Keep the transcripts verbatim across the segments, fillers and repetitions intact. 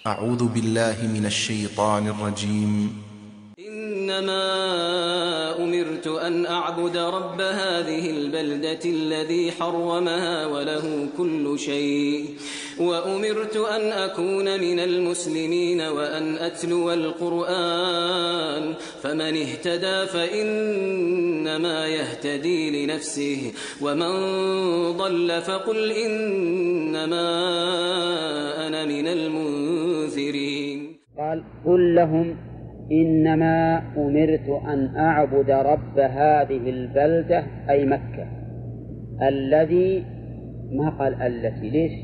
أعوذ بالله من الشيطان الرجيم. إنما أمرت أن أعبد رب هذه البلدة الذي حرمها وله كل شيء، وأمرت أن أكون من المسلمين وأن أتلو القرآن، فمن اهتدى فإنما يهتدي لنفسه، ومن ضل فقل إنما أنا من المنذرين. قال قل لهم إنما أمرت أن أعبد رب هذه البلدة أي مكة الذي، ما قال التي، ليش؟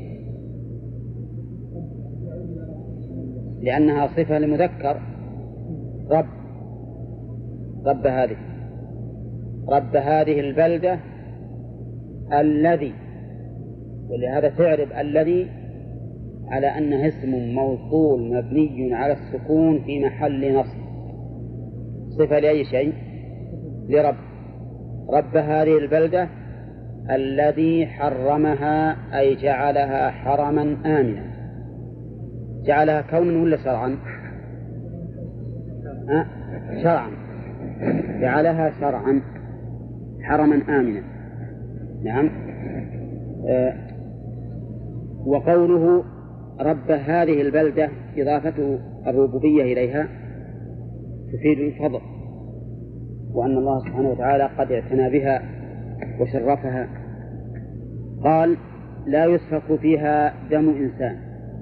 لأنها صفة لمذكر، رب رب هذه رب هذه البلدة الذي، ولهذا تعرف الذي على أنه اسم موصول مبني على السكون في محل نصب، صفة لأي شيء؟ لرب. رب هذه البلدة الذي حرمها أي جعلها حرما آمنا. جعلها كونا ولا شرعا؟ أه؟ شرعا، جعلها شرعا حرما آمنا. نعم. أه وقوله رب هذه البلدة إضافة الربوبية إليها تفيد الفضل، وأن الله سبحانه وتعالى قد اعتنى بها وشرفها. قال لا يسفك فيها دم إنسان،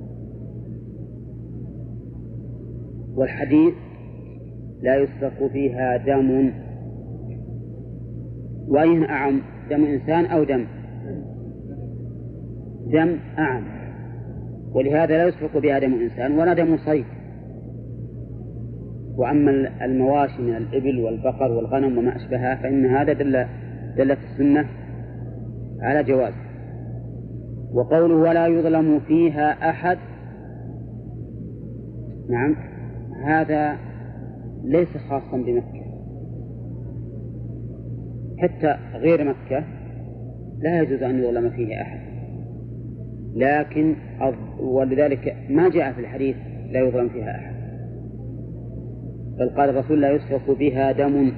والحديث لا يسفك فيها دم، وأين أعم، دم إنسان أو دم دم أعم، ولهذا لا يسفك بها دم إنسان ولا دم صيد. وأما المواشي من الإبل والبقر والغنم وما أشبهها فإن هذا دل دلت السنة على جواز. وقوله ولا يظلم فيها أحد، نعم، هذا ليس خاصا بمكة، حتى غير مكة لا يجوز أن يظلم فيه أحد، لكن ولذلك ما جاء في الحديث لا يظلم فيها أحد، بل قال الرسول لا يسفك بها دم.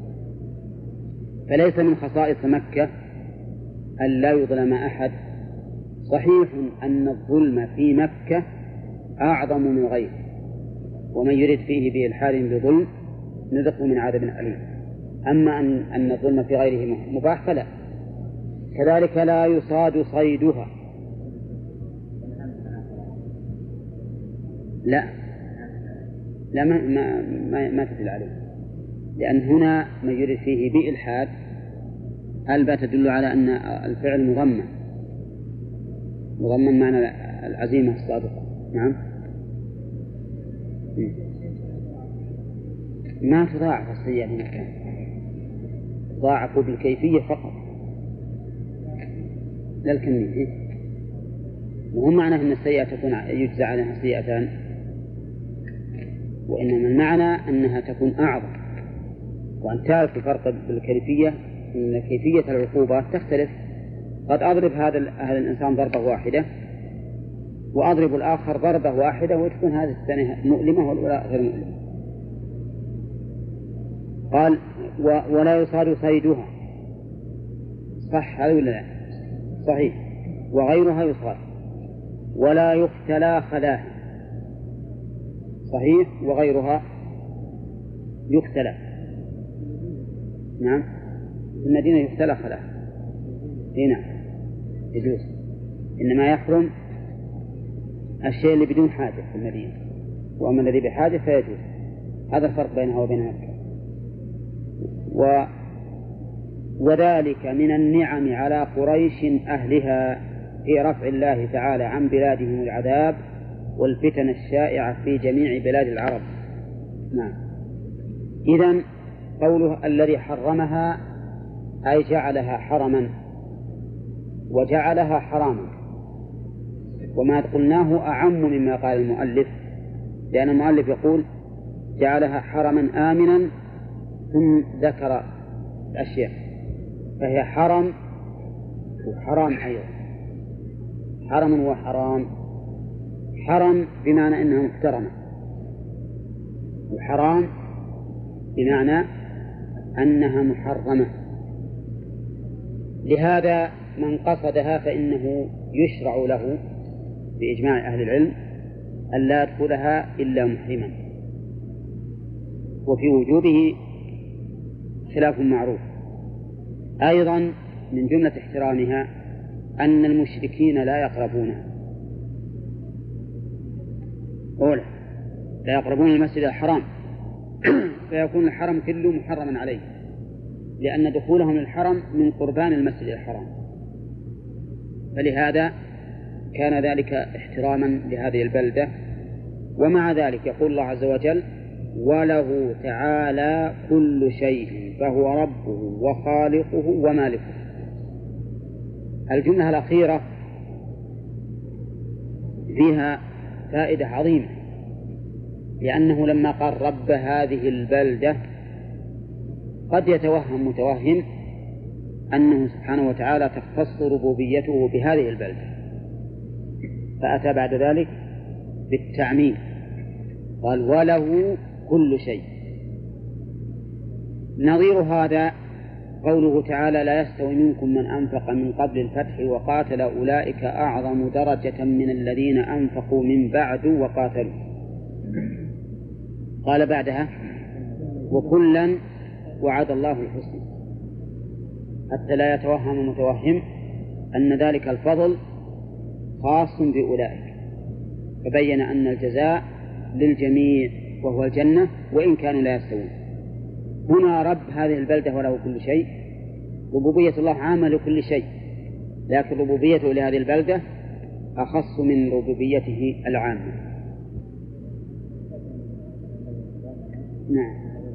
فليس من خصائص مكة أن لا يظلم أحد. صحيح أن الظلم في مكة أعظم من غيره، ومن يرد فيه بإلحاد بظلم نذقه من عذاب أليم. أما أن أن الظلم في غيره مباح فلا. كذلك لا يصاد صيدها، لا لا ما ما ما, ما تدل عليه، لأن هنا من يرد فيه بإلحاد الباء تدل على أن الفعل مضمن مضمن معنى العزيمة الصادقة. نعم. ما تضاعف السيئة في مكان، تضاعف بالكيفية فقط لا الكمية. وهم معنى أن السيئة تكون يجزى عليها سيئتان، وإنما المعنى أنها تكون أعظم. وأن تعرف الفرق بالكيفية، أن كيفية العقوبات تختلف. قد أضرب هذا هذا الإنسان ضربة واحدة، وأضرب الآخر ضربة واحدة وتكون هذه الثانية مؤلمة والأولى غير مؤلمة. قال ولا يصاد صيدها، صح هذا ولا لا؟ صحيح. وغيرها يصاد. ولا يختلى خلاها، صحيح. وغيرها يختلى، نعم. في المدينة يختلى خلاها، هنا يجوز. إنما يحرم الشيء اللي بدون حاجة في المدينة، وأما الذي بحاجة فيجوز. هذا الفرق بينها وبين مكة. و وذلك من النعم على قريش أهلها في رفع الله تعالى عن بلادهم العذاب والفتن الشائعة في جميع بلاد العرب. نعم. إذن قوله الذي حرمها أي جعلها حرما، وجعلها حراما. وما قلناه أعم مما قال المؤلف، لأن المؤلف يقول جعلها حرما آمنا ثم ذكر الأشياء، فهي حرم وحرام أيضا، حرم وحرام. حرم بمعنى أنها محترمة، وحرام بمعنى أنها محرمة. لهذا من قصدها فإنه يشرع له بإجماع أهل العلم أن لا يدخلها إلا محرما، وفي وجوبه خلاف معروف. أيضا من جملة احترامها أن المشركين لا يقربونها، أولا لا يقربون المسجد الحرام فيكون الحرم كله محرما عليه، لأن دخولهم للحرم من قربان المسجد الحرام، فلهذا كان ذلك احتراما لهذه البلدة. ومع ذلك يقول الله عز وجل: وله تعالى كل شيء فهو ربه وخالقه ومالكه. الجملة الأخيرة فيها فائدة عظيمة، لأنه لما قال رب هذه البلدة قد يتوهم متوهم أنه سبحانه وتعالى تختص ربوبيته بهذه البلدة، فأتى بعد ذلك بالتعميم، قال وله كل شيء. نظير هذا قوله تعالى: لا يستوي منكم من أنفق من قبل الفتح وقاتل أولئك أعظم درجة من الذين أنفقوا من بعد وقاتلوا. قال بعدها: وكلا وعد الله الحسنى، حتى لا يتوهم متوهم أن ذلك الفضل خاص بأولئك، فبين أن الجزاء للجميع وهو الجنة وإن كانوا لا يستوون. هنا رب هذه البلدة وله كل شيء، ربوبية الله عامة لكل شيء، لكن ربوبيته لهذه البلدة أخص من ربوبيته العامة. نعم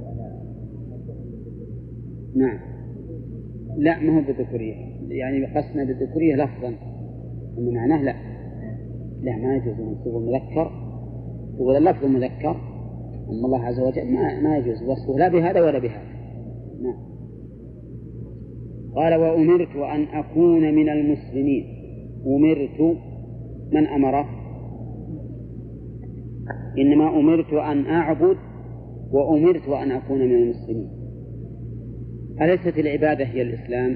نعم لا، ما هو بالذكورية، يعني قصنا بالذكورية لفظا، أما معناه لا لا ما يجوز منصوب المذكر، يقول اللفظ المذكر، أما الله عز وجل ما, ما يجوز وصفه لا بهذا ولا بهذا. نعم. قال: وأمرت أن أكون من المسلمين. أمرت، من أمره؟ إنما أمرت أن أعبد وأمرت أن أكون من المسلمين. أليست العبادة هي الإسلام؟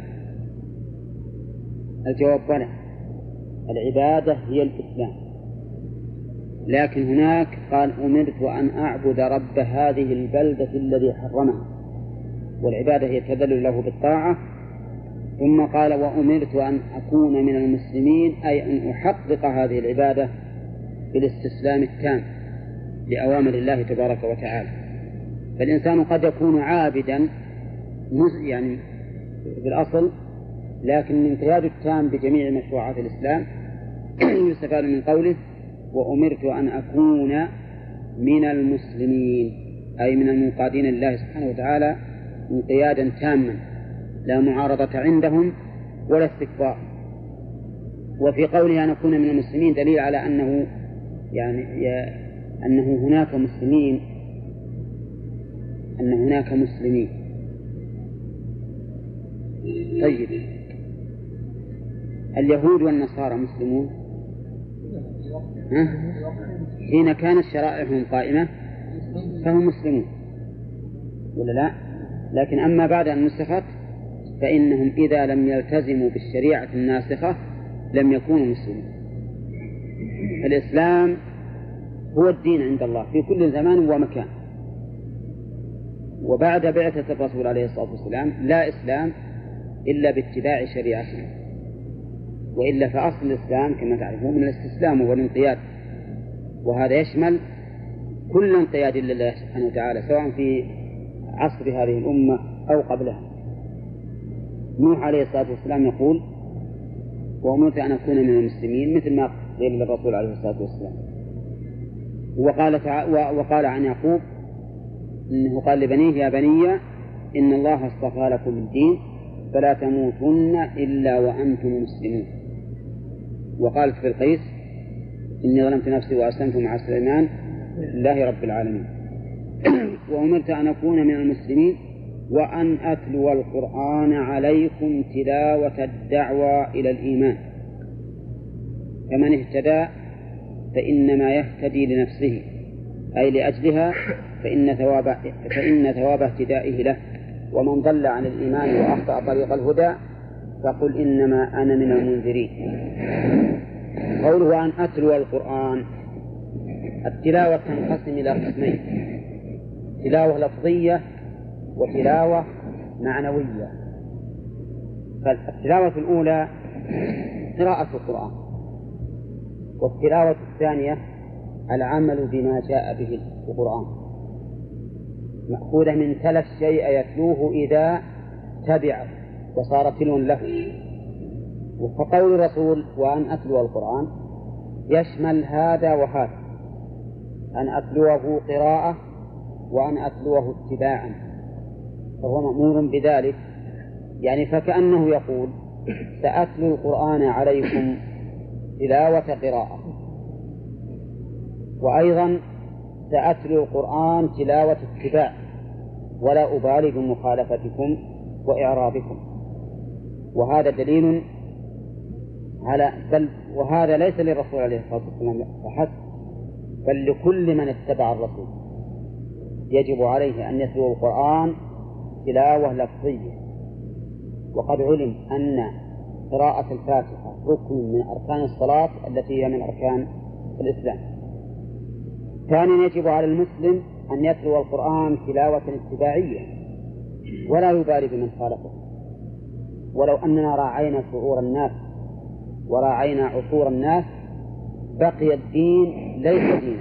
الجواب بلى، العبادة هي الإسلام، لكن هناك قال: أمرت أن أعبد رب هذه البلدة الذي حرمها، والعبادة هي التذلل له بالطاعة. ثم قال: وأمرت أن أكون من المسلمين، أي أن أحقق هذه العبادة بالاستسلام التام لأوامر الله تبارك وتعالى. فالإنسان قد يكون عابدا يعني بالأصل، لكن الانقياد التام بجميع مشروعات الإسلام يستفاد من قوله: وأمرت أن أكون من المسلمين، أي من المنقادين لله سبحانه وتعالى انقيادا تاما، لا معارضة عندهم ولا استكبار. وفي قوله أن أكون من المسلمين دليل على أنه يعني أنه هناك مسلمين، أن هناك مسلمين. طيب، اليهود والنصارى مسلمون ها؟ حين كانت شرائعهم قائمة فهم مسلمون ولا لا؟ لكن أما بعد أن نسخت فإنهم إذا لم يلتزموا بالشريعة الناسخة لم يكونوا مسلمين. الإسلام هو الدين عند الله في كل زمان ومكان، وبعد بعثة الرسول عليه الصلاة والسلام لا إسلام إلا باتباع شريعته، وإلا فأصل الإسلام كما تعرفون من الاستسلام والانقياد، وهذا يشمل كل انقياد لله سبحانه وتعالى سواء في عصر هذه الأمة أو قبلها. نوح عليه الصلاة والسلام يقول: وأمرت أن أكون من المسلمين، مثل ما قيل للرسول عليه الصلاة والسلام. وقال, تع... وقال عن يعقوب إنه قال لبنيه: يا بني إن الله اصطفى لكم الدين فلا تموتن إلا وأنتم مسلمون. وقالت في القيس: إني ظلمت نفسي وأسلمت مع سليمان لله رب العالمين. وأمرت أن أكون من المسلمين وأن أتلو القرآن عليكم تلاوة الدعوة إلى الإيمان، فمن اهتدى فإنما يهتدي لنفسه أي لأجلها، فإن ثواب فإن ثواب اهتدائه له. ومن ضل عن الإيمان وأخطأ طريق الهدى فقل إنما أنا من المنذرين. قوله أن أتلو القرآن، التلاوة تنقسم إلى قسمين: تلاوة لفظية وتلاوة معنوية. فالتلاوة الأولى قراءة القرآن، والتلاوة الثانية العمل بما جاء به القرآن، مأخوذة من تلا الشيء يتلوه إذا تبع وصار تلو له. فقول الرسول وأن أتلو القرآن يشمل هذا وهذا، أن أتلوه قراءة وأن أتلوه اتباعا، فهو مأمور بذلك. يعني فكأنه يقول سأتلو القرآن عليكم تلاوة قراءة، وأيضا سأتلو القرآن تلاوة اتباع، ولا أبالي بمخالفتكم وإعراضكم. وهذا دليل على بل وهذا ليس للرسول عليه الصلاة والسلام فحسب، بل لكل من اتبع الرسول يجب عليه أن يتلو القرآن تلاوة لفظية. وقد علم أن قراءة الفاتحة ركن من أركان الصلاة التي هي من أركان الإسلام. ثانيا يجب على المسلم أن يتلو القرآن تلاوة اتباعية ولا يبالي بمن خالفه. ولو أننا راعينا شعور الناس وراعينا عصور الناس بقي الدين ليس دينا،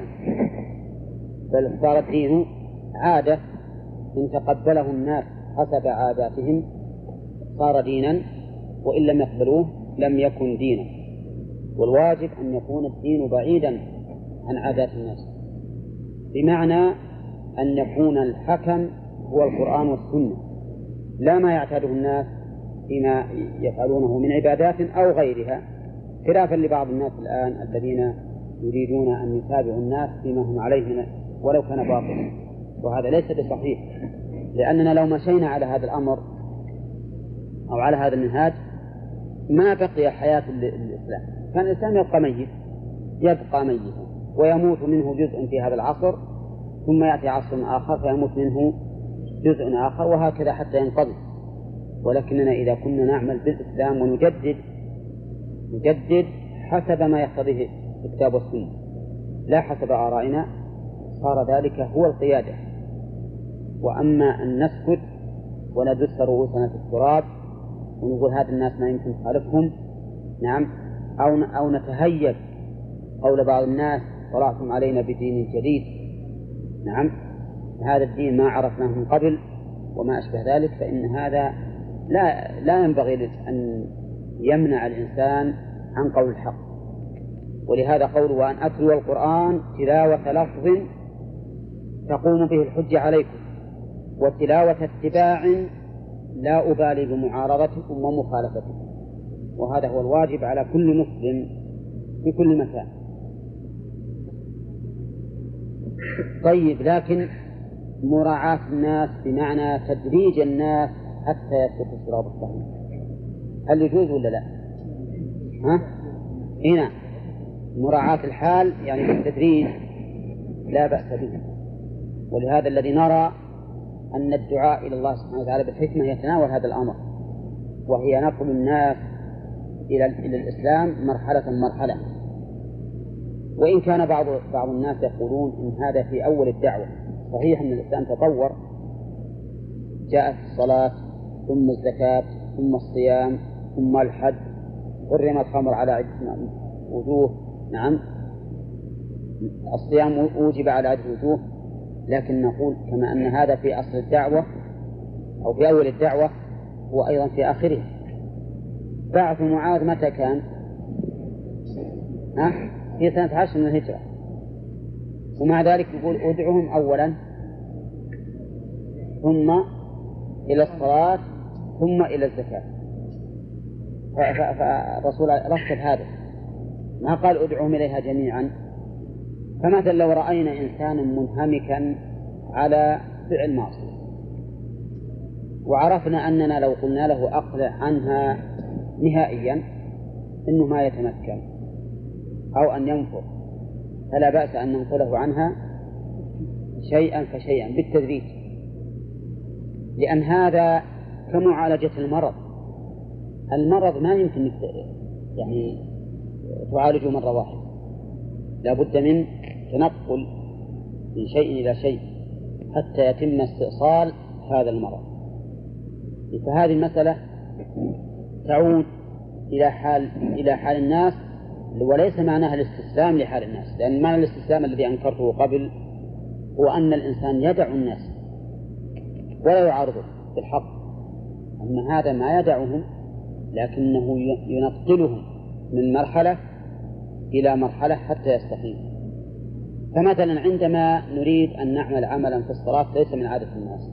بل صار الدين عادة إن تقبله الناس حسب عاداتهم صار دينا، وإن لم يقبلوه لم يكن دينا. والواجب أن يكون الدين بعيدا عن عادات الناس، بمعنى أن يكون الحكم هو القرآن والسنة، لا ما يعتاده الناس فيما يفعلونه من عبادات أو غيرها، خلافا لبعض الناس الآن الذين يريدون أن يتابعوا الناس فيما هم عليه ولو كان باطلا، وهذا ليس بصحيح. لأننا لو مشينا على هذا الأمر أو على هذا المنهاج ما بقي حياة الإسلام، كان الإسلام يبقى ميت يبقى ميتا ويموت منه جزء في هذا العصر، ثم يأتي عصر آخر فيموت منه جزء آخر، وهكذا حتى ينقضي. ولكننا إذا كنا نعمل بالإسلام ونجدد نجدد حسب ما يقتضيه الكتاب والسنة لا حسب آرائنا، صار ذلك هو القيادة. وأما أن نسكت وندس رؤوسنا في التراب ونقول هذا الناس ما يمكن خالفهم، نعم، أو أو نتهيب قول بعض الناس طلعتم علينا بدين جديد، نعم، هذا الدين ما عرفناه من قبل وما أشبه ذلك، فإن هذا لا لا ينبغي أن يمنع الإنسان عن قول الحق. ولهذا قوله وأن أتلو القرآن تلاوة لفظ تقوم به الحجة عليكم، وتلاوة اتباع لا أبالي بمعارضتكم ومخالفتكم. وهذا هو الواجب على كل مسلم في كل مكان. طيب، لكن مراعاة الناس بمعنى تدريج الناس حتى يسلكوا الصراط الصحيح هل يجوز ولا لا؟ ها؟ هنا مراعاة الحال يعني بالتدريج لا بأس به. ولهذا الذي نرى أن الدعاء إلى الله سبحانه وتعالى بالحكمة يتناول هذا الأمر، وهي نقل الناس إلى إلى الإسلام مرحلة مرحلة. وإن كان بعض بعض الناس يقولون إن هذا في أول الدعوة، صحيح أن الإسلام تطور، جاءت الصلاة ثم الزكاة ثم الصيام ثم الحج، حرم الخمر على عدة وجوه، نعم، الصيام أوجب على عدة وجوه. لكن نقول كما أن هذا في أصل الدعوة أو في أول الدعوة هو أيضا في آخرها. بعث معاذ متى كان؟ ها؟ في سنة عشر من الهجرة، ومع ذلك يقول أدعوهم أولا ثم إلى الصلاة ثم إلى الزكاة. فالرسول رتب هذا، ما قال أدعوهم إليها جميعا. فمثلا لو رأينا إنسانا منهمكا على فعل معصية وعرفنا أننا لو قلنا له أقلع عنها نهائيا إنه ما يتمكن أو أن ينفر فلا بأس أن ننقله عنها شيئا فشيئا بالتدريج، لأن هذا كمعالجة المرض. المرض ما يمكن يعني تعالجه مرة واحدة، لا بد من تنقل من شيء إلى شيء حتى يتم استئصال هذا المرض. فهذه المسألة تعود إلى حال إلى حال الناس، وليس معناها الاستسلام لحال الناس، لأن معنى الاستسلام الذي أنكرته قبل هو أن الإنسان يدع الناس ولا يعارضه بالحق. أما هذا ما يدعهم، لكنه ينقلهم من مرحلة إلى مرحلة حتى يستقيم. فمثلا عندما نريد أن نعمل عملا في الصلاة ليس من عادة الناس،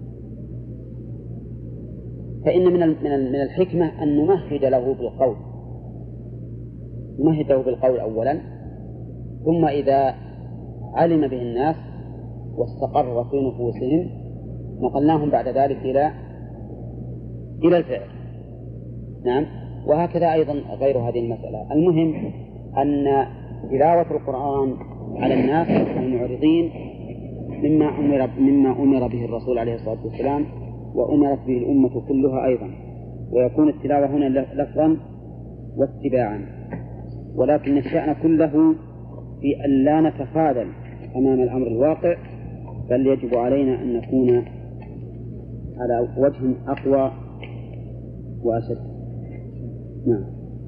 فإن من من الحكمة أن نمهد له بالقول، نمهد له بالقول أولا، ثم إذا علم به الناس واستقر في نفوسهم نقلناهم بعد ذلك إلى إلى الفعل. نعم، وهكذا أيضا غير هذه المسألة. المهم أن تلاوة القرآن على الناس المعرضين مما أمر مما أمر به الرسول عليه الصلاة والسلام، وأمرت به الأمة كلها أيضا، ويكون التلاوة هنا لفظا واتباعا، ولكن الشأن كله في أن لا نتخاذل أمام الأمر الواقع، بل يجب علينا أن نكون على وجه أقوى وأشد. نعم.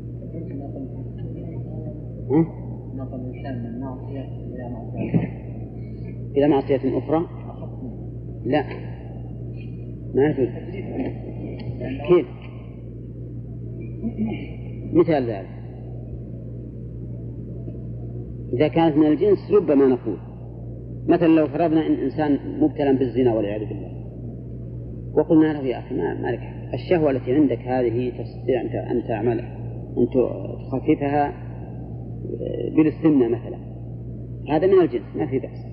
نقل الإنسان من معصية إلى معصية إلى معصية أخرى؟ لا، ما يجوز. كيف؟ مثال ذلك إذا كانت من الجنس ربما نقول مثلا لو فرضنا إن إنسان مبتلى بالزنا والعياذ بالله، وقلنا له يا أخي ما مالك الشهوة التي عندك هذه تستطيع أن تعملها، أن تخففها بالسنة مثلا، هذا من الجنس ما في بأس.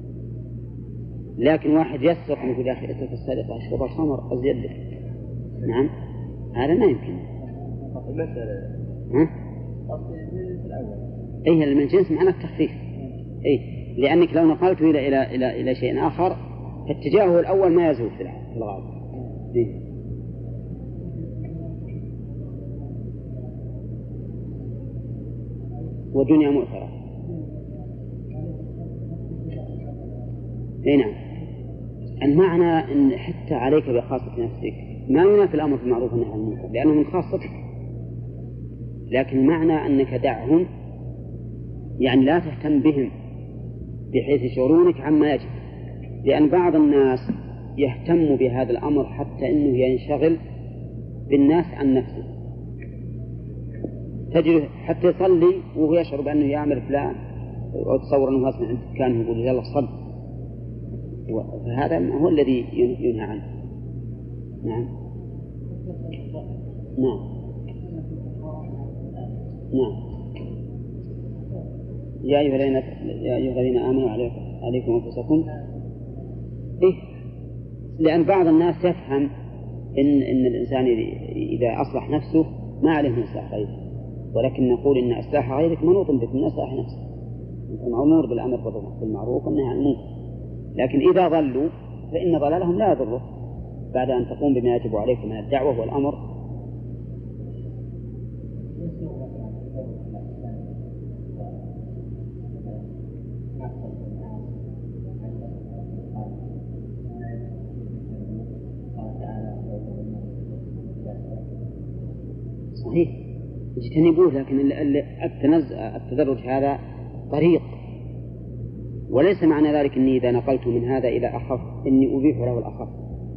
لكن واحد يسرق ويقول يا أخي اترك السرقة أشرب الخمر أزيد لك، نعم هذا ما يمكن. ها؟ أي من الجنس معناه التخفيف. أي لأنك لو نقلته إلى إلى إلى إلى شيء آخر فاتجاهه الأول ما يزول في الغالب. إيه؟ ودنيا مؤثرة. اي نعم. المعنى ان حتى عليك بخاصة نفسك ما ينافي الامر بالمعروف والنهي عن المنكر لانه من خاصتك، لكن معنى انك دعهم يعني لا تهتم بهم بحيث يشعرونك عما يجب، لان بعض الناس يهتم بهذا الامر حتى انه ينشغل بالناس عن نفسه، تجد حتى يصلي وهو يشعر بأنه يعمل فلان، أو تصور أنه غصب عن كان يقول يلا صل، وهذا هو الذي ينهى عنه. نعم نعم نعم. يا أيها الذين يا أيها الذين آمنوا عليكم أنفسكم. إيه؟ لأن بعض الناس يفهم إن إن الإنسان إذا أصلح نفسه ما عليه من إصلاح غيره، ولكن نقول إن إصلاح غيرك منوط بك من إصلاح نفسك، أنت مأمور بالأمر بالمعروف والنهي عن المنكر، لكن إذا ضلوا فإن ضلالهم لا يضره بعد أن تقوم بما يجب عليك من الدعوة والأمر. صحيح اجتنبوه، لكن التدرج هذا طريق، وليس معنى ذلك أني إذا نقلت من هذا إلى أخف أني أبيح له الأخف،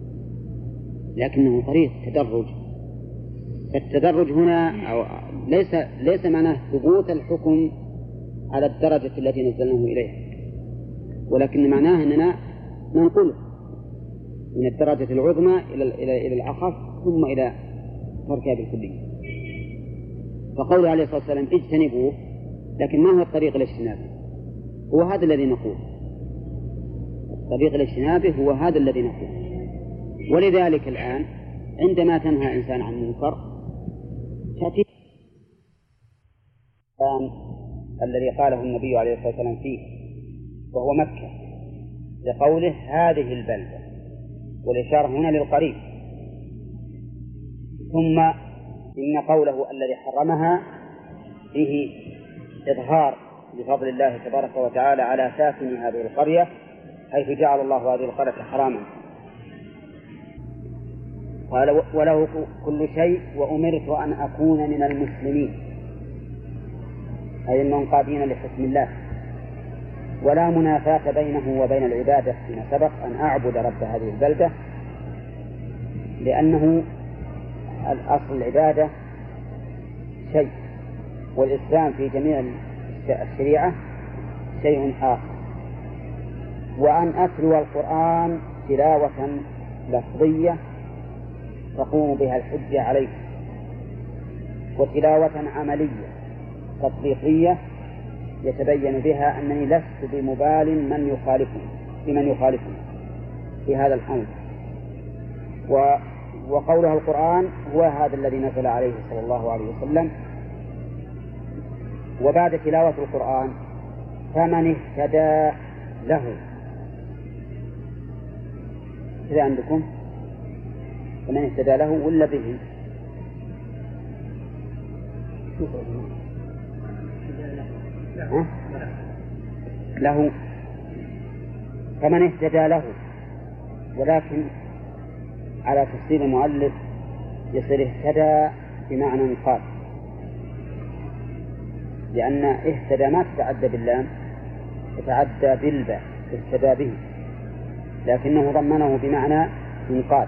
لكنه طريق تدرج. فالتدرج هنا أو ليس ليس معناه ثبوت الحكم على الدرجة التي نزلناه إليها، ولكن معناه أننا ننقله من الدرجة العظمى إلى إلى إلى الأخف ثم إلى تركها بالكلية. فقوله عليه الصلاة والسلام اجتنبوه، لكن ما هو الطريق الاجتناب؟ هو هذا الذي نقول، الطريق الاجتناب هو هذا الذي نقول. ولذلك الآن عندما تنهى إنسان عن منكر تأتي الذي قاله النبي عليه الصلاة والسلام فيه وهو مكة لقوله هذه البلدة، والإشارة هنا للقريب. ثم إن قوله الذي حرمها فيه إظهار لفضل الله تبارك وتعالى على ساكن هذه القرية، حيث جعل الله هذه القرية حراما. قال وله كل شيء وأمرت أن أكون من المسلمين، أي المنقادين لحكم الله، ولا منافاة بينه وبين العبادة فيما سبق أن أعبد رب هذه البلدة، لأنه الأصل العبادة شيء، والإسلام في جميع الشريعة شيء آخر. وأن أتلو القرآن تلاوة لفظية تقوم بها الحجة عليه، وتلاوة عملية تطبيقية يتبين بها أنني لست بمبال من يخالفني بمن يخالفني في هذا الأمر. وقولها القرآن هو هذا الذي نزل عليه صلى الله عليه وسلم. وبعد تلاوة القرآن فمن اهتدى له، إذا عندكم فمن اهتدى له ولا به؟ ها؟ له، فمن اهتدى له، ولكن على تفسير المؤلف يصير اهتدى بمعنى انقاد، لأن اهتدى ما تتعدى باللام، تتعدى بالباء اهتدى به، لكنه ضمنه بمعنى انقاد.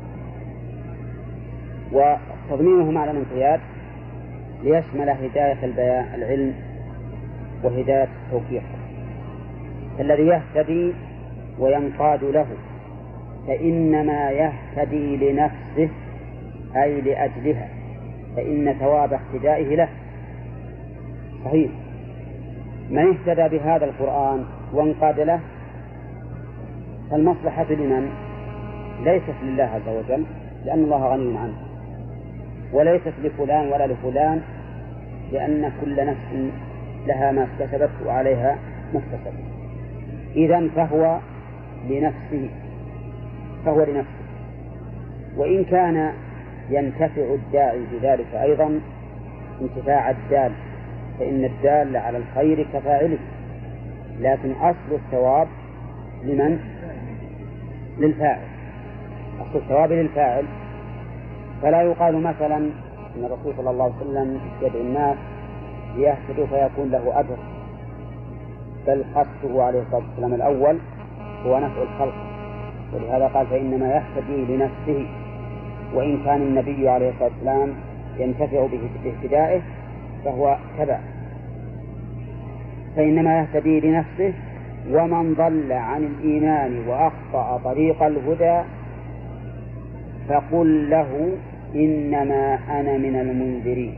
وتضمينه معنى الانقياد ليشمل هداية البيان العلم وهداية التوفيق. الذي يهتدي وينقاد له فإنما يهتدي لنفسه أي لأجلها، فإن ثواب اهتدائه له. صحيح، من اهتدى بهذا القرآن وانقاد له فالمصلحة لمن؟ ليست لله عز وجل، لأن الله غني عنه، وليست لفلان ولا لفلان، لأن كل نفس لها ما اكتسبت وعليها ما اكتسبت. إذن فهو لنفسه فهو لنفسه وإن كان ينتفع الداعي بذلك أيضا انتفاع الدال، فإن الدال على الخير كفاعله، لكن أصل الثواب لمن؟ للفاعل، أصل الثواب للفاعل. فلا يقال مثلا إن الرسول صلى الله عليه وسلم يدعو الناس ليهتدوا فيكون له أجر، بل قصده عليه الصلاة والسلام الأول هو نفع الخلق، ولهذا قال فإنما يهتدي لنفسه، وإن كان النبي عليه الصلاة والسلام ينتفع باهتدائه فهو تبع، فإنما يهتدي لنفسه. ومن ضل عن الإيمان وأخطأ طريق الهدى فقل له إنما أنا من المنذرين.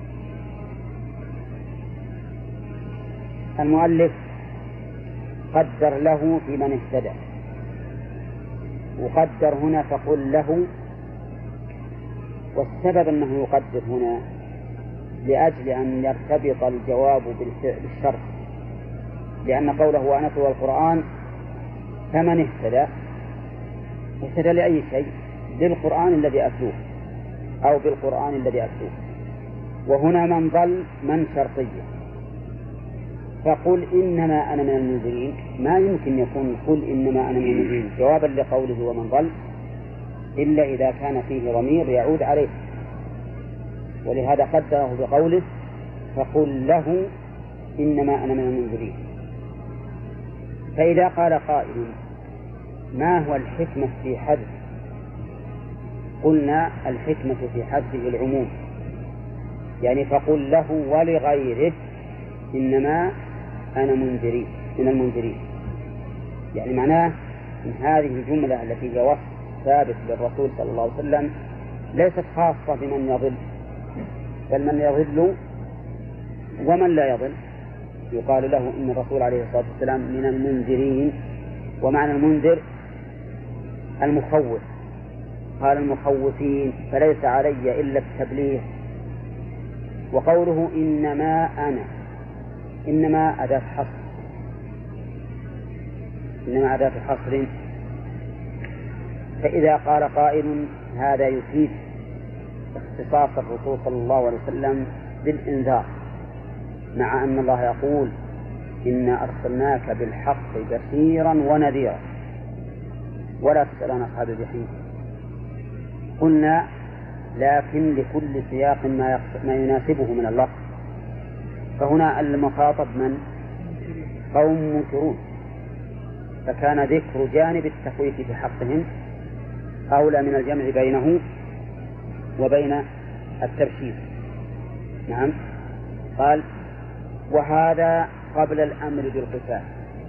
المؤلف قدر له في من اهتدى، وقدر هنا فقل له، والسبب أنه يقدر هنا لأجل أن يرتبط الجواب بالشرط، لأن قوله وأن أتلو القرآن فمن اهتدى اهتدى لأي شيء؟ للقرآن الذي أتلوه أو بالقرآن الذي أتلوه. وهنا من ضل من شرطية، فقل إنما أنا من المنذرين ما يمكن يكون قل إنما أنا من المنذرين جوابا لقوله ومن ضل إلا إذا كان فيه ضمير يعود عليه، ولهذا قدره بقوله فقل له إنما أنا من المنذرين. فإذا قال قائل ما هو الحكمة في حذف؟ قلنا الحكمة في حذفه العموم، يعني فقل له ولغيره إنما أنا منذرين من المنذرين، يعني معناه إن هذه الجملة التي هي وصف ثابت للرسول صلى الله عليه وسلم ليست خاصة بمن يضل، بل من يضل ومن لا يضل يقال له إن الرسول عليه الصلاة والسلام من المنذرين. ومعنى المنذر المخوف، قال المخوفين فليس علي إلا التبليغ. وقوله إنما أنا إنما أداة حصر إنما أداة حصر. فإذا قال قائل هذا يفيد اختصاص الرسول صلى الله عليه وسلم بالإنذار، مع أن الله يقول إنا أرسلناك بالحق بشيرا ونذيرا ولا تسأل عن أصحاب الجحيم، قلنا لكن لكل سياق ما, ما يناسبه من اللفظ. فهنا المخاطب من؟ قوم منكرون، فكان ذكر جانب التخويف في حقهم أولى من الجمع بينه وبين التبشير. نعم. قال وهذا قبل الأمر بالقتال.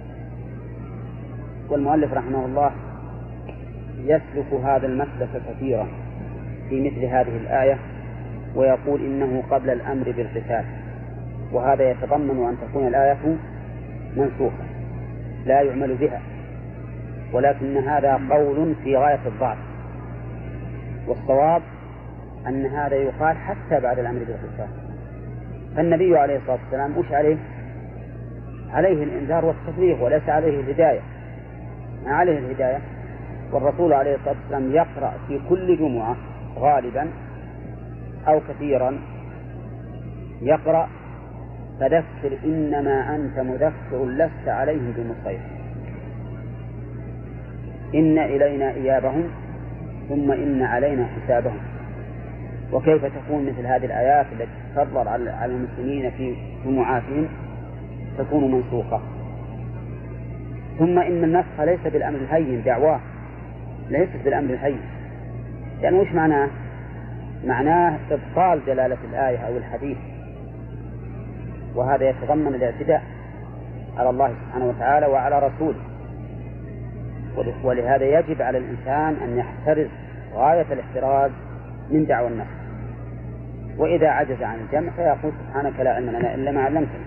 والمؤلف رحمه الله يسلك هذا المسلك كثيرا في مثل هذه الآية، ويقول إنه قبل الأمر بالقتال، وهذا يتضمن أن تكون الآية منسوخة لا يعمل بها، ولكن هذا قول في غاية الضعف، والصواب أن هذا يقال حتى بعد الأمر بالقتال. فالنبي عليه الصلاة والسلام وش عليه؟ عليه الإنذار والتبليغ وليس عليه الهداية. ما عليه الهداية، والرسول عليه الصلاة والسلام يقرأ في كل جمعة غالبا أو كثيرا يقرأ فذكر إنما أنت مذكر لست عليهم بمسيطر، إن إلينا إيابهم ثم إن علينا حسابهم. وكيف تكون مثل هذه الآيات التي تكرر على المسلمين في جمعاتهم تكون منسوخة؟ ثم إن النسخ ليس بالأمر الهين، دعواه ليست بالأمر الهين، لأنه وش معناه؟ معناه إبطال دلالة الآية أو الحديث، وهذا يتضمن الاعتداء على الله سبحانه وتعالى وعلى رسوله. ولهذا يجب على الإنسان أن يحترز غاية الاحتراز من دعوى النسخ، وإذا عجز عن الجمع فيقول سبحانك لا علم لنا إلا ما علمتنا.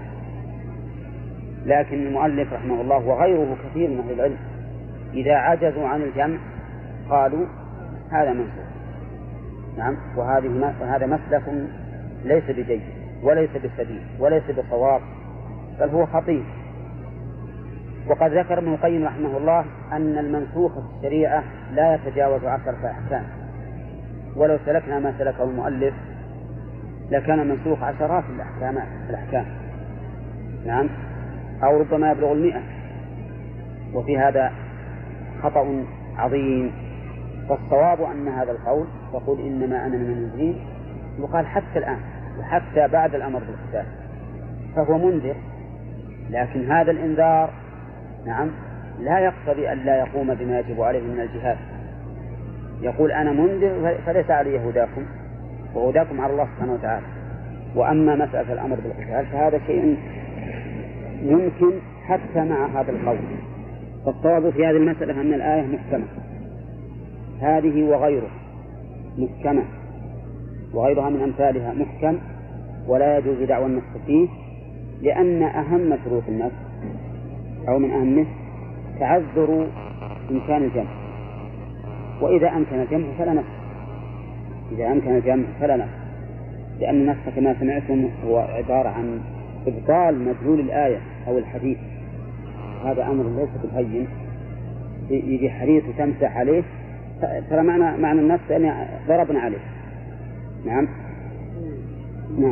لكن المؤلف رحمه الله وغيره كثير من أهل العلم إذا عجزوا عن الجمع قالوا هذا منسوخ. نعم. وهذه وهذا مسلك ليس بجيد وليس بسديد وليس بصواب، بل هو خطير. وقد ذكر ابن القيم رحمه الله أن المنسوخ في الشريعة لا يتجاوز عشرة أحكام، ولو سلكنا ما سلكه المؤلف لكان المنسوخ عشرات الأحكام الأحكام نعم، أو ربما يبلغ المئة، وفي هذا خطأ عظيم. فالصواب أن هذا القول تقول إنما أنا من المنذرين وقال حتى الآن وحتى بعد الأمر بالقتال، فهو منذر، لكن هذا الإنذار نعم لا يقتضي أن لا يقوم بما يجب عليه من الجهاد. يقول أنا منذر فليس علي هداكم وهداكم على الله سبحانه وتعالى. وأما مسألة الأمر بالقتال فهذا شيء يمكن حتى مع هذا القول. فالصواب في هذه المسألة أن الآية محكمة، هذه وغيرها محكمة، وغيرها من أمثالها محكم، ولا يجوز دعوى النسخ فيه، لأن أهم شروط النسخ أو من أهمه تعذر إمكان الجمع، وإذا أمكن الجمع فلا نسخ، إذا أمكن الجمع فلا نسخ، لأن النسخ كما سمعتم هو عبارة عن إبطال مدلول الآية أو الحديث. هذا أمر ليس بالهين، يجي حديث وتمسح عليه، ترى معنى معنى النسخ أن ضربنا عليه. نعم نعم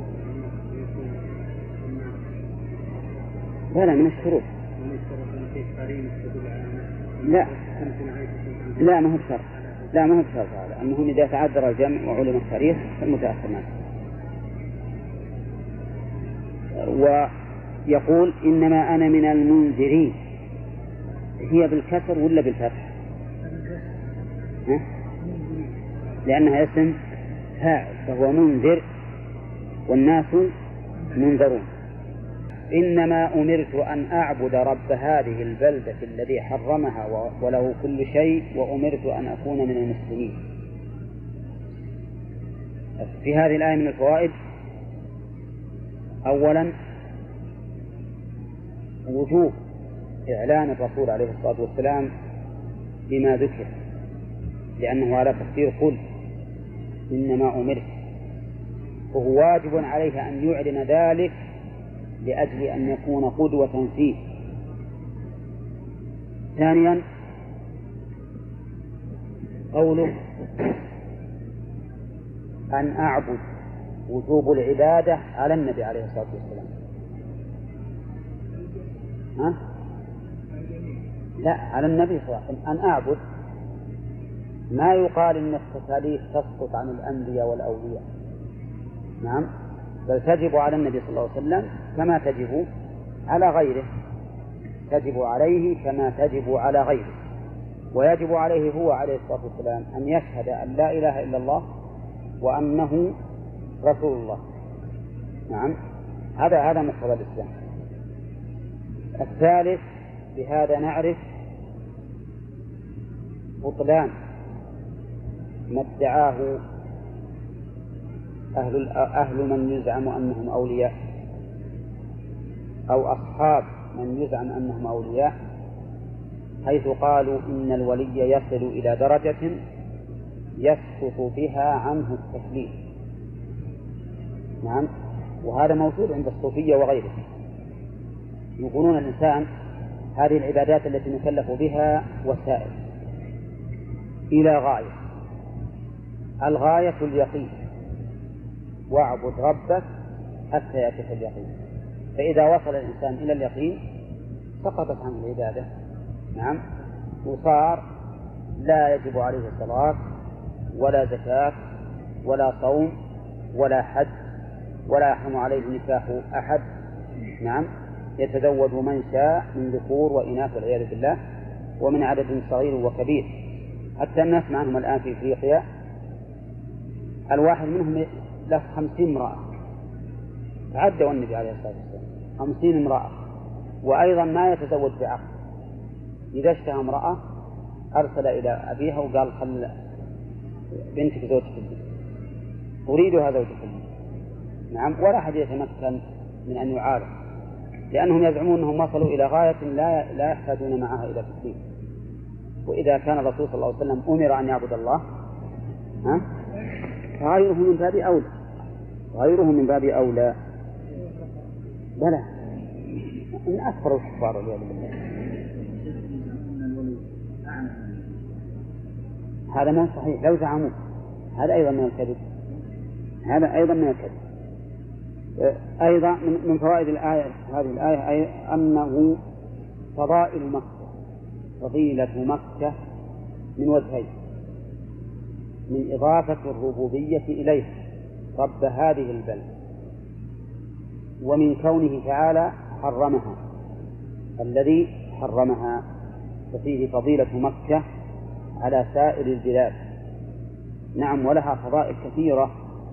لا من الشروط لا لا ما هو بشرط، لا ما هو بشرط هذا، أنه إذا تعذر الجمع وعلم التاريخ فالمتأخر ناسخ. ويقول إنما أنا من المنذرين، هي بالكسر ولا بالفتح؟ ها؟ لأنها اسم فاعل فهو منذر والناس منذرون. إنما أمرت أن أعبد رب هذه البلدة الذي حرمها وله كل شيء وأمرت أن أكون من المسلمين. في هذه الآية من الفوائد: أولا وجوب إعلان الرسول عليه الصلاة والسلام بما ذكر، لأنه على تفسير قل إنما أمرت، وهو واجب عليه أن يعلن ذلك لأجل أن يكون قدوة فيه. ثانيا قوله أن أعبد، وجوب العبادة على النبي عليه الصلاة والسلام. ها؟ لا، على النبي صلى الله عليه وسلم أن أعبد. ما يقال إن التكاليف تسقط عن الأنبياء والأولياء، نعم، بل تجب على النبي صلى الله عليه وسلم كما تجب على غيره، تجب عليه كما تجب على غيره. ويجب عليه هو عليه الصلاة والسلام أن يشهد أن لا إله إلا الله وأنه رسول الله. نعم، هذا هذا مقتضى الإسلام. الثالث بهذا نعرف بطلان ما ادعاه أهل, أهل من يزعم أنهم أولياء أو أصحاب من يزعم أنهم أولياء، حيث قالوا إن الولي يصل إلى درجة يسقط بها عنه التكليف. نعم، وهذا موجود عند الصوفية وغيره. يقولون الإنسان هذه العبادات التي نكلف بها وسائل إلى غاية، الغاية اليقين، واعبد ربك حتى يأتيك اليقين. فإذا وصل الإنسان إلى اليقين سقطت عنه العبادة. نعم، وصار لا يجب عليه صلاة ولا زكاة ولا صوم ولا حج ولا يحرم عليه نكاح أحد. نعم، يتزوج من شاء من ذكور وإناث والعياذ بالله، ومن عدد صغير وكبير. حتى الناس معهم الآن في أفريقيا الواحد منهم له خمسين امرأة، تعدوا النبي عليه الصلاة والسلام خمسين امرأة. وأيضا ما يتزوج بعقد، إذا اشتهى امرأة أرسل إلى أبيها وقال خل بنتك زوجك البنت، أريدها زوجك البنت. نعم، ولا أحد يتمكن من أن يعارض، لأنهم يزعمون أنهم وصلوا إلى غاية لا لا يحتاجون معها إلى تكليف. وإذا كان الرسول صلى الله عليه وسلم أمر أن يعبد الله، ها، غيره من باب أولى، غيره من باب أولى. بلى، من أكثر الكفار والعياذ بالله. هذا ما صحيح لو زعموا، هذا أيضا من الكذب، هذا أيضا من الكذب. أيضا من فوائد الآية هذه الآية أي أنه فضائل مكة، فضيلة مكة من وجهين: من إضافة الربوبية إليه رب هذه البلد، ومن كونه تعالى حرمها الذي حرمها، ففيه فضيلة مكة على سائر البلاد. نعم، ولها فضائل كثيرة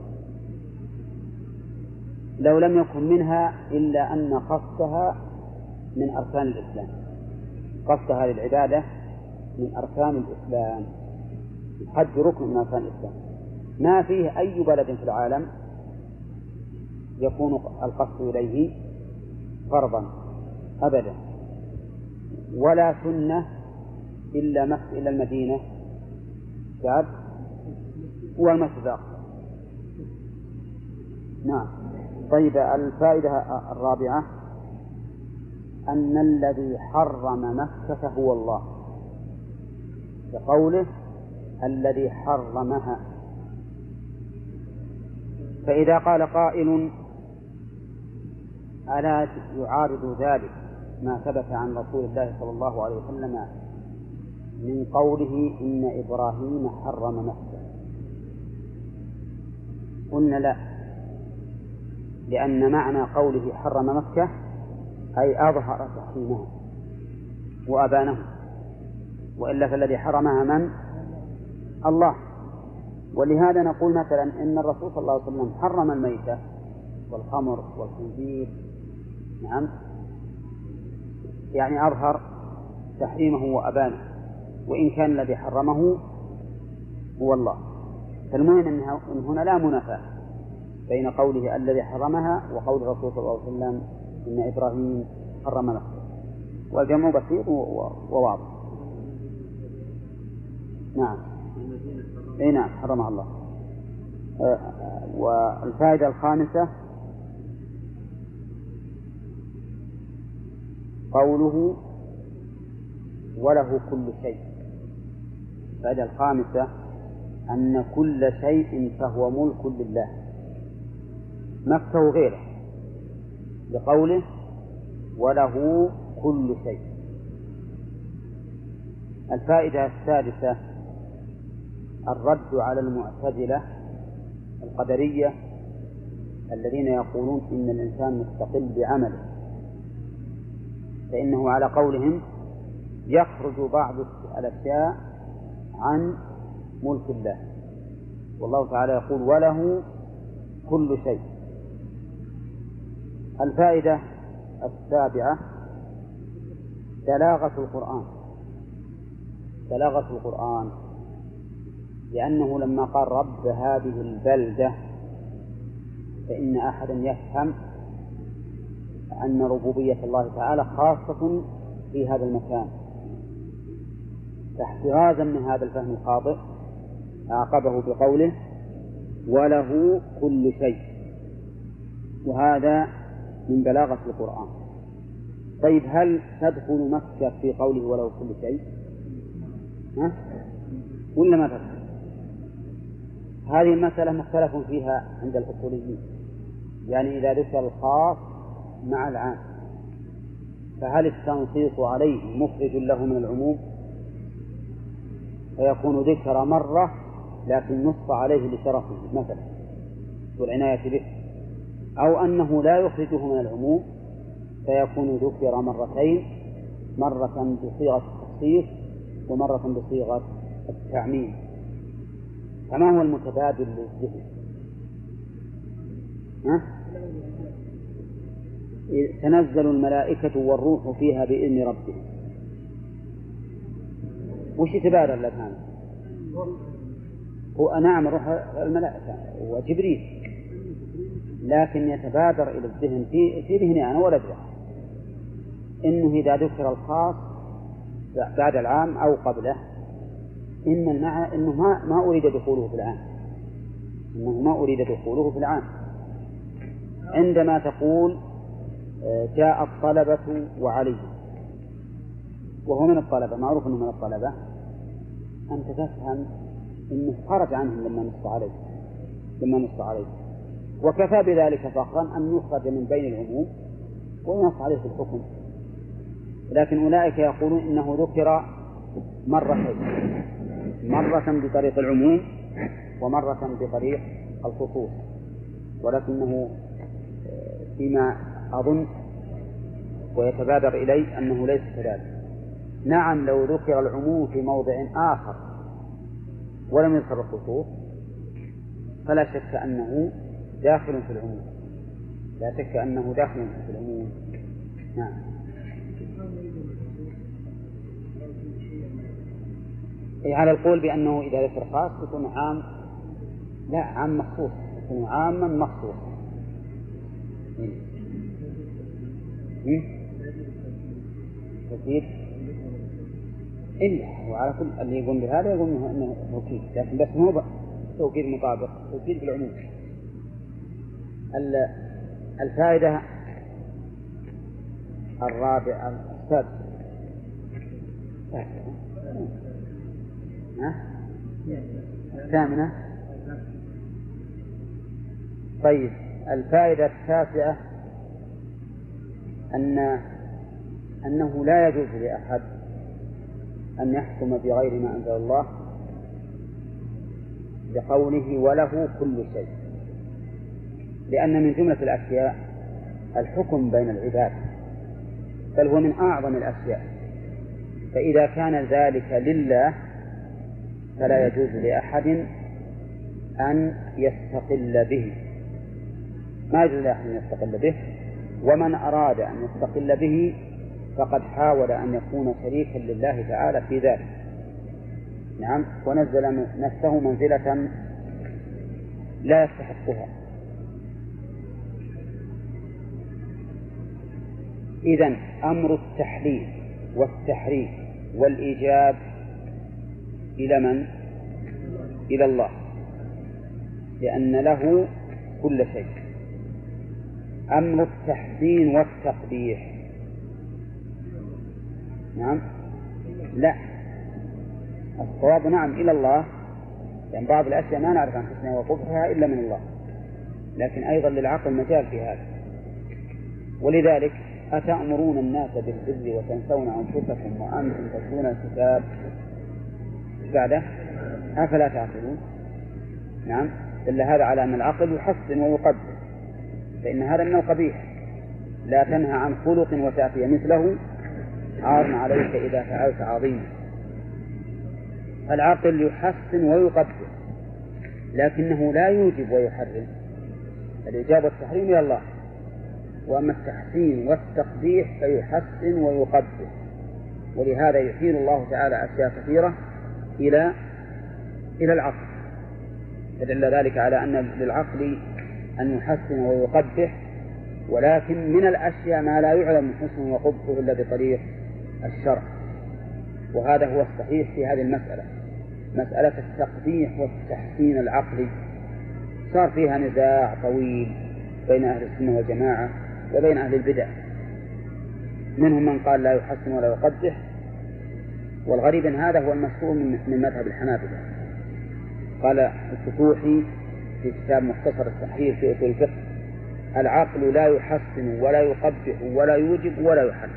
لو لم يكن منها إلا أن قصدها من أركان الإسلام، قصدها للعبادة من أركان الإسلام. الحج ركن من أركان الإسلام، ما فيه أي بلد في العالم يكون القصد إليه فرضا أبدا، ولا سنة إلا مكة إلى المدينة شاب والمسجد الأقصى. نعم. طيب، الفائدة الرابعة أن الذي حرم مكة هو الله، بقوله الذي حرمها. فإذا قال قائل ألا يعارض ذلك ما ثبت عن رسول الله صلى الله عليه وسلم من قوله إن إبراهيم حرم مكة؟ قلنا لا، لأن معنى قوله حرم مكة أي أظهر تحريمها وأبانه، وإلا فالذي حرمها من؟ الله. ولهذا نقول مثلا إن الرسول صلى الله عليه وسلم حرم الميتة والخمر والخنزير، نعم، يعني أظهر تحريمه وأبانه، وإن كان الذي حرمه هو الله. فالمهم أن هنا لا منافاة بين قوله الذي حرمها وقول الرسول صلى الله عليه وسلم إن إبراهيم حرم مكة، والجمع بسيط وواضح. نعم، أي نعم، حرمها الله. والفائدة الخامسة قوله وله كل شيء. الفائدة الخامسة أن كل شيء فهو ملك لله نفسه غيره، لقوله وله كل شيء. الفائدة السادسة الرد على المعتزلة القدرية الذين يقولون إن الإنسان مستقل بعمله، فإنه على قولهم يخرج بعض الأشياء عن ملك الله، والله تعالى يقول وله كل شيء. الفائدة السابعة بلاغة القرآن، بلاغة القرآن لأنه لما قال رب هذه البلدة فإن أحدا يفهم أن ربوبية الله تعالى خاصة في هذا المكان، فاحترازا من هذا الفهم الخاطئ أعقبه بقوله وله كل شيء، وهذا من بلاغة القرآن. طيب هل تدخل مكة في قوله وله كل شيء ها؟ ولا ما تدخل؟ هذه المسألة مختلف فيها عند الأصوليين، يعني إذا ذكر الخاص مع العام فهل التنصيص عليه مخرج له من العموم فيكون ذكر مرة لكن نص عليه لشرفه مثلا والعناية به، أو أنه لا يخرجه من العموم فيكون ذكر مرتين، مرة بصيغة التخصيص ومرة بصيغة التعميم. فما هو المتبادل للذهن؟ ها؟ تنزل الملائكة والروح فيها بإذن ربهم، وش يتبادل لك؟ هو نعم روح الملائكة وجبريل، لكن يتبادر إلى الذهن في في ذهني أنا ولا أدري إنه إذا ذكر الخاص بعد العام أو قبله إن المعنى إنه ما ما أريد دخوله في العام، إنه ما أريد دخوله في العام. عندما تقول جاء الطلبة وعلي وهو من الطلبة، معروف أنه من الطلبة، أنت تفهم أنه خرج عنهم لما نص عليه لما نص عليه وكفى بذلك فخرا أن يخرج من بين العموم وينص عليه في الحكم. لكن أولئك يقولون إنه ذكر مرتين، مرة بطريق العموم ومرة بطريق الخصوص، ولكنه فيما أظن ويتبادر إلي أنه ليس كذلك. نعم لو ذكر العموم في موضع آخر ولم يذكر الخصوص فلا شك أنه داخل في العموم، لا شك أنه داخل في العموم. نعم. على القول بأنه إذا ذكر خاص يكون عام، لا عام مخصوص، يكون عاما مخصوص. توكيد إلا وعلى كل اللي يقول بهذا يقول إنه توكيد، لكن بس مو توكيد مطابق، توكيد بالعموم. الفائدة الرابعة السادسة الثامنة. طيب الفائدة التاسعة أن أنه لا يجوز لأحد أن يحكم بغير ما أنزل الله بقوله وله كل شيء، لأن من جملة الأشياء الحكم بين العباد، بل هو من أعظم الأشياء، فإذا كان ذلك لله فلا يجوز لأحد أن يستقل به، ما يجوز لأحد أن يستقل به، ومن أراد أن يستقل به فقد حاول أن يكون شريكا لله تعالى في ذلك. نعم، ونزل نفسه منزلة لا يستحقها. إذن أمر التحليل والتحريم والإيجاب إلى من؟ إلى الله، لأن له كل شيء. أمر التحسين والتقبيح نعم لا، الصواب نعم إلى الله، لأن بعض الأشياء ما نعرف عن حسنها وقبحها إلا من الله، لكن أيضا للعقل مجال في هذا. ولذلك أتأمرون الناس بالبر وتنسون أنفسكم وأنتم تتلون الكتاب بعده أفلا تعقلون؟ نعم، إلا هذا على أن العقل يحسن ويقدر، فإن هذا من القبيح. لا تنهى عن خلق وتأتي مثله عار عليك إذا فعلت عظيم. العقل يحسن ويقدر، لكنه لا يوجب ويحرم. الإيجاب والتحريم إلى الله، وأما التحسين والتقبيح فيحسن ويقدر. ولهذا يحيل الله تعالى أشياء كثيرة إلى إلى العقل، فدل ذلك على أن للعقل أن يحسن ويقبح، ولكن من الأشياء ما لا يعلم حسنه وقبحه إلا بطريق الشرع. وهذا هو الصحيح في هذه المسألة، مسألة التقبيح والتحسين العقلي صار فيها نزاع طويل بين أهل السنة والجماعة وبين أهل البدع. منهم من قال لا يحسن ولا يقبح، والغريب أن هذا هو المشهور من مذهب الحنابلة. قال الفتوحي في كتاب مختصر التحرير في أصول الفقه: العقل لا يحسن ولا يقبح ولا يوجب ولا يحرم.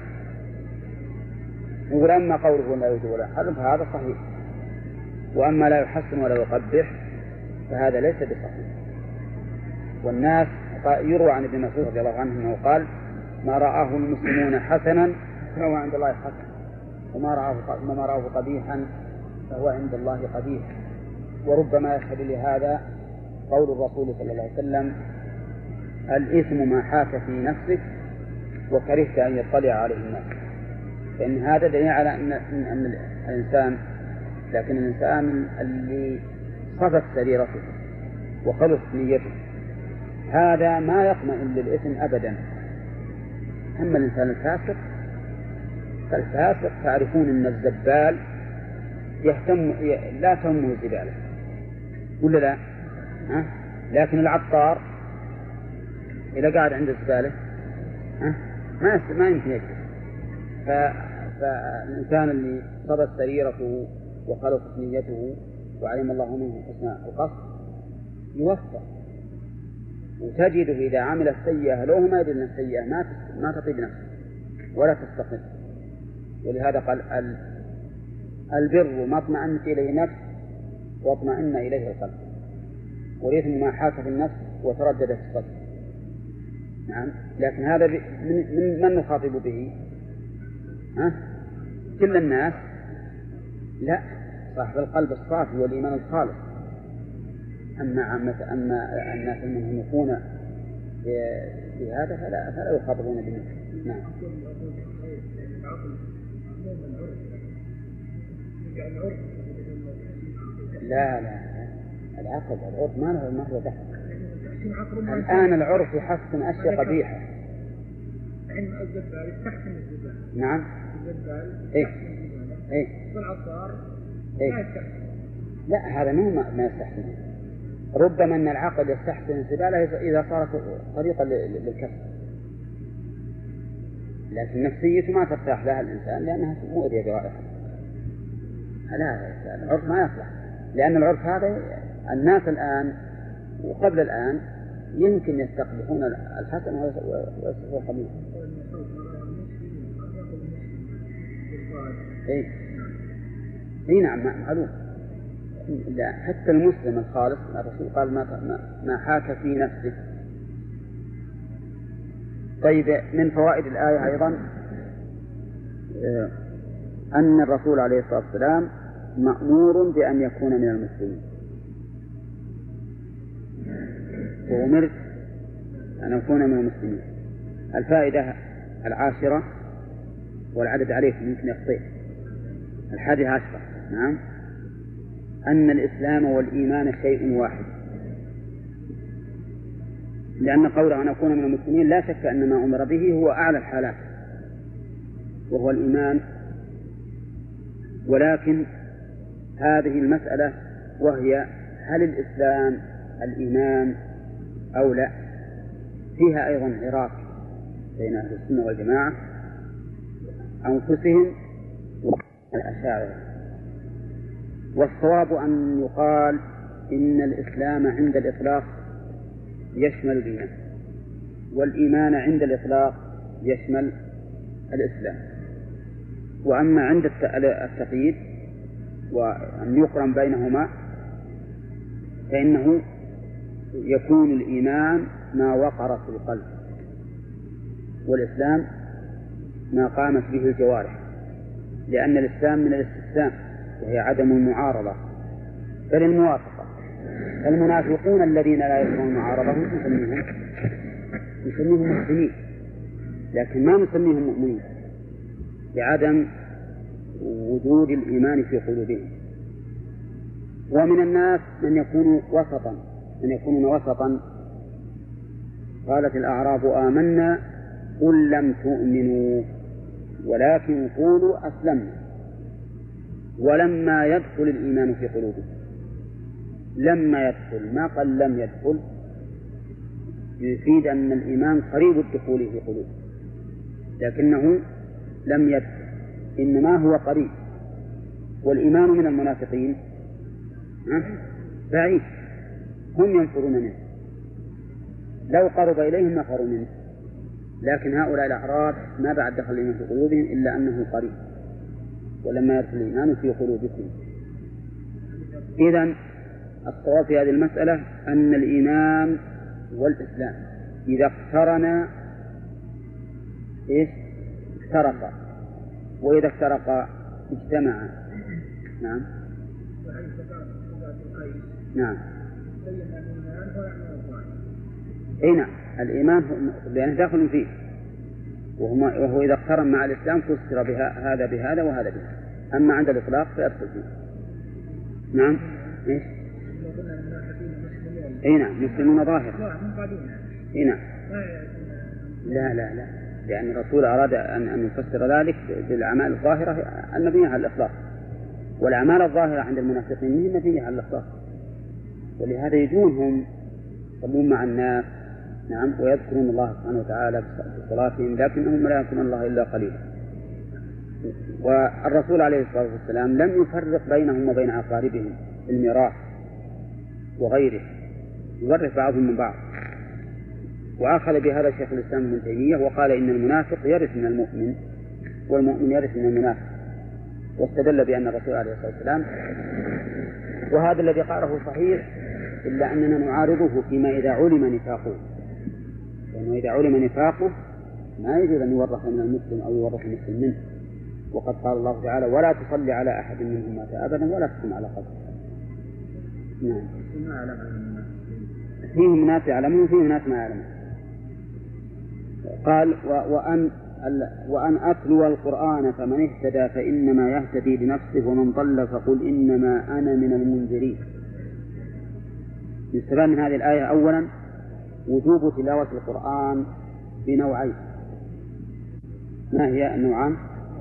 يقول أما قوله لا يوجب ولا يحرم فهذا صحيح، وأما لا يحسن ولا يقبح فهذا ليس بصحيح. والناس يروى عن ابن مسعود رضي الله عنه أنه قال: ما رآه المسلمون حسنا فهو عند الله حسن، وما رآه ما رآه قبيحا فهو عند الله قبيح. وربما يشهد لهذا قول الرسول صلى الله عليه وسلم: الإثم ما حاك في نفسك وكرهت أن يطلع عليه الناس. فإن هذا دليل على أن, أن الإنسان، لكن الإنسان اللي صفت سريرته وخلص نيته هذا ما يطمئن للإثم أبدا. أما الإنسان الفاسق فالفاسق تعرفون أن الزبال يهتم لا تهمه الزبالة ولا لا؟ ها؟ لكن العطار إذا قاعد عند الزبالة ها؟ ما ما يمكن يجلس. فالإنسان اللي صبت سريرته وخلصت نيته وعلم الله منه حسن القصد يوفق، وتجده إذا عمل السيئة لو ما يدري أن السيئة ما ما تطيب نفسه ولا تستقل. ولهذا قال: البر ما اطمأنت إليه نفس واطمأن إليه القلب، والإثم ما حاك في النفس وتردد في الصدر. نعم، لكن هذا من من نخاطب به؟ ها؟ كل الناس؟ لا، صاحب القلب الصافي والإيمان الخالص. أما عامة أما الناس المنهمكون في هذا فلا فلا يخاطبون به. نعم. لا لا العقل العرف ما له مرة دخل. الآن العرف يحسن أشياء قبيحة. نعم. إيه إيه إيه لا، هذا مو ما يستحسن. ربما أن العقل يستحسن الزبالة إذا صارت طريقة للكسب، لكن نفسيته ما ترتاح لها الإنسان لأنها مؤذية برائحة. لا، العرف ما يصلح، لأن العرف هذا الناس الآن وقبل الآن يمكن يستقبحون الحسن ويصفون القبيح. إيه إيه نعم معلوم. لا، حتى المسلم الخالص الرسول قال: ما ما حاك في نفسك. طيب، من فوائد الآية أيضا أن الرسول عليه الصلاة والسلام مأمور بأن يكون من المسلمين، وأمرت أن أكون من المسلمين. الفائدة العاشرة، والعدد عليكم يمكن يخطئ، الحادي عشرة. نعم، أن الإسلام والإيمان شيء واحد، لأن قوله أن أكون من المسلمين لا شك أن ما أمر به هو أعلى الحالات وهو الإيمان. ولكن هذه المسألة وهي هل الإسلام الإيمان أو لا، فيها أيضا عراك بين أهل السنة والجماعة أنفسهم الأشاعرة. والصواب أن يقال إن الإسلام عند الإطلاق يشمل الإيمان، والإيمان عند الإطلاق يشمل الإسلام. وأما عند التقييد وأن يقرن بينهما فإنه يكون الإيمان ما وقر في القلب، والإسلام ما قامت به الجوارح، لأن الإسلام من الاستسلام وهي عدم المعارضة بل الموافقة. المنافقون الذين لا يرضون معارضهم نسميهم نسميهم مسلمين، لكن ما نسميهم مؤمنين لعدم وجود الإيمان في قلوبهم. ومن الناس من يكون وسطا من يكونون وسطا قالت الأعراب آمنا قل لم تؤمنوا ولكن قولوا أسلمنا ولما يدخل الإيمان في قلوبهم. لما يدخل، ما قال لم يدخل، يفيد أن الإيمان قريب الدخول في قلوبهم، لكنه لم يدخل، إنما هو قريب. والإيمان من المنافقين بعيد، هم ينفرون منه، لو قرب إليهم نفروا منه، لكن هؤلاء الأعراب ما بعد دخل الإيمان في قلوبهم إلا أنه قريب. ولما يدخل الإيمان في قلوبكم. إذن الصواب في هذه المسألة أن الإيمان والإسلام إذا اقترنا إيش؟ افترقا، وإذا افترقا اجتمعا. نعم نعم أي نعم، الإيمان لأنه داخل فيه، وهو إذا اقترن مع الإسلام فسر بها هذا بهذا وهذا بهذا. أما عند الإطلاق فيدخل فيه. نعم إيش؟ أي نعم، مسلمون ظاهرة. أي نعم، لا لا لا، لأن الرسول أراد أن أن يفسر ذلك بالأعمال الظاهرة المبنية على الإطلاق، والأعمال الظاهرة عند المنافقين هي مبنية على الإطلاق، ولهذا يجونهم يصلون مع الناس نعم ويذكرون الله سبحانه وتعالى بصلاتهم، لكنهم لا يذكرون الله إلا قليلا. والرسول عليه الصلاة والسلام لم يفرق بينهم وبين أقاربهم الميراث وغيره، يورث بعضهم من بعض. وأخذ بهذا شيخ الإسلام ابن تيمية وقال إن المنافق يرث من المؤمن والمؤمن يرث من المنافق، واستدل بأن الرسول عليه الصلاة والسلام، وهذا الذي قاله صحيح، إلا أننا نعارضه فيما إذا علم نفاقه، لأنه إذا علم نفاقه ما يجوز أن يورث من المسلم أو يورث المسلم منه. وقد قال الله تعالى ولا تصلي على أحد منهم مات أبدا ولا تقم على قبره. نعم، فيهم ناس يعلمون وفيهم ناس ما يعلمون. قال وأن, وأن أتلو القرآن فمن اهتدى فإنما يهتدي لنفسه ومن ضل فقل إنما أنا من المنذرين. يستفاد من هذه الآية أولا وجوب تلاوة القرآن بنوعين. ما هي النوعان؟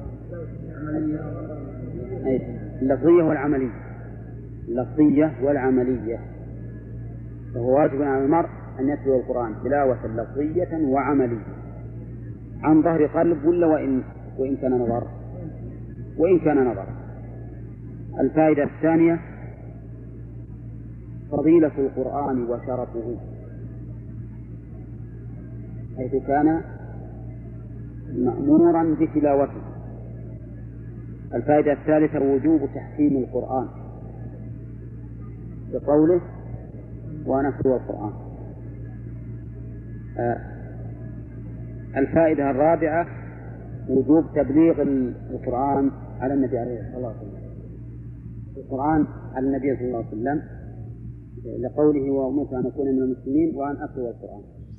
اللفظية والعملية. اللفظية والعملية، فهو واجب على المرء أن يتلو القرآن تلاوة لفظية وعملية عن ظهر قلب ولا وإن, وإن كان نظر وإن كان نظر. الفائدة الثانية فضيلة القرآن وشرفه حيث كان مأمورا بتلاوته. الفائدة الثالثة وجوب تحكيم القرآن بقوله ونتلو القرآن. آه الفائدة الرابعة وجوب تبليغ القرآن على النبي عليه الصلاة والسلام، القرآن على النبي صلى الله عليه وسلم لقوله وأمرت أن أكون من المسلمين وأن أتلو القرآن.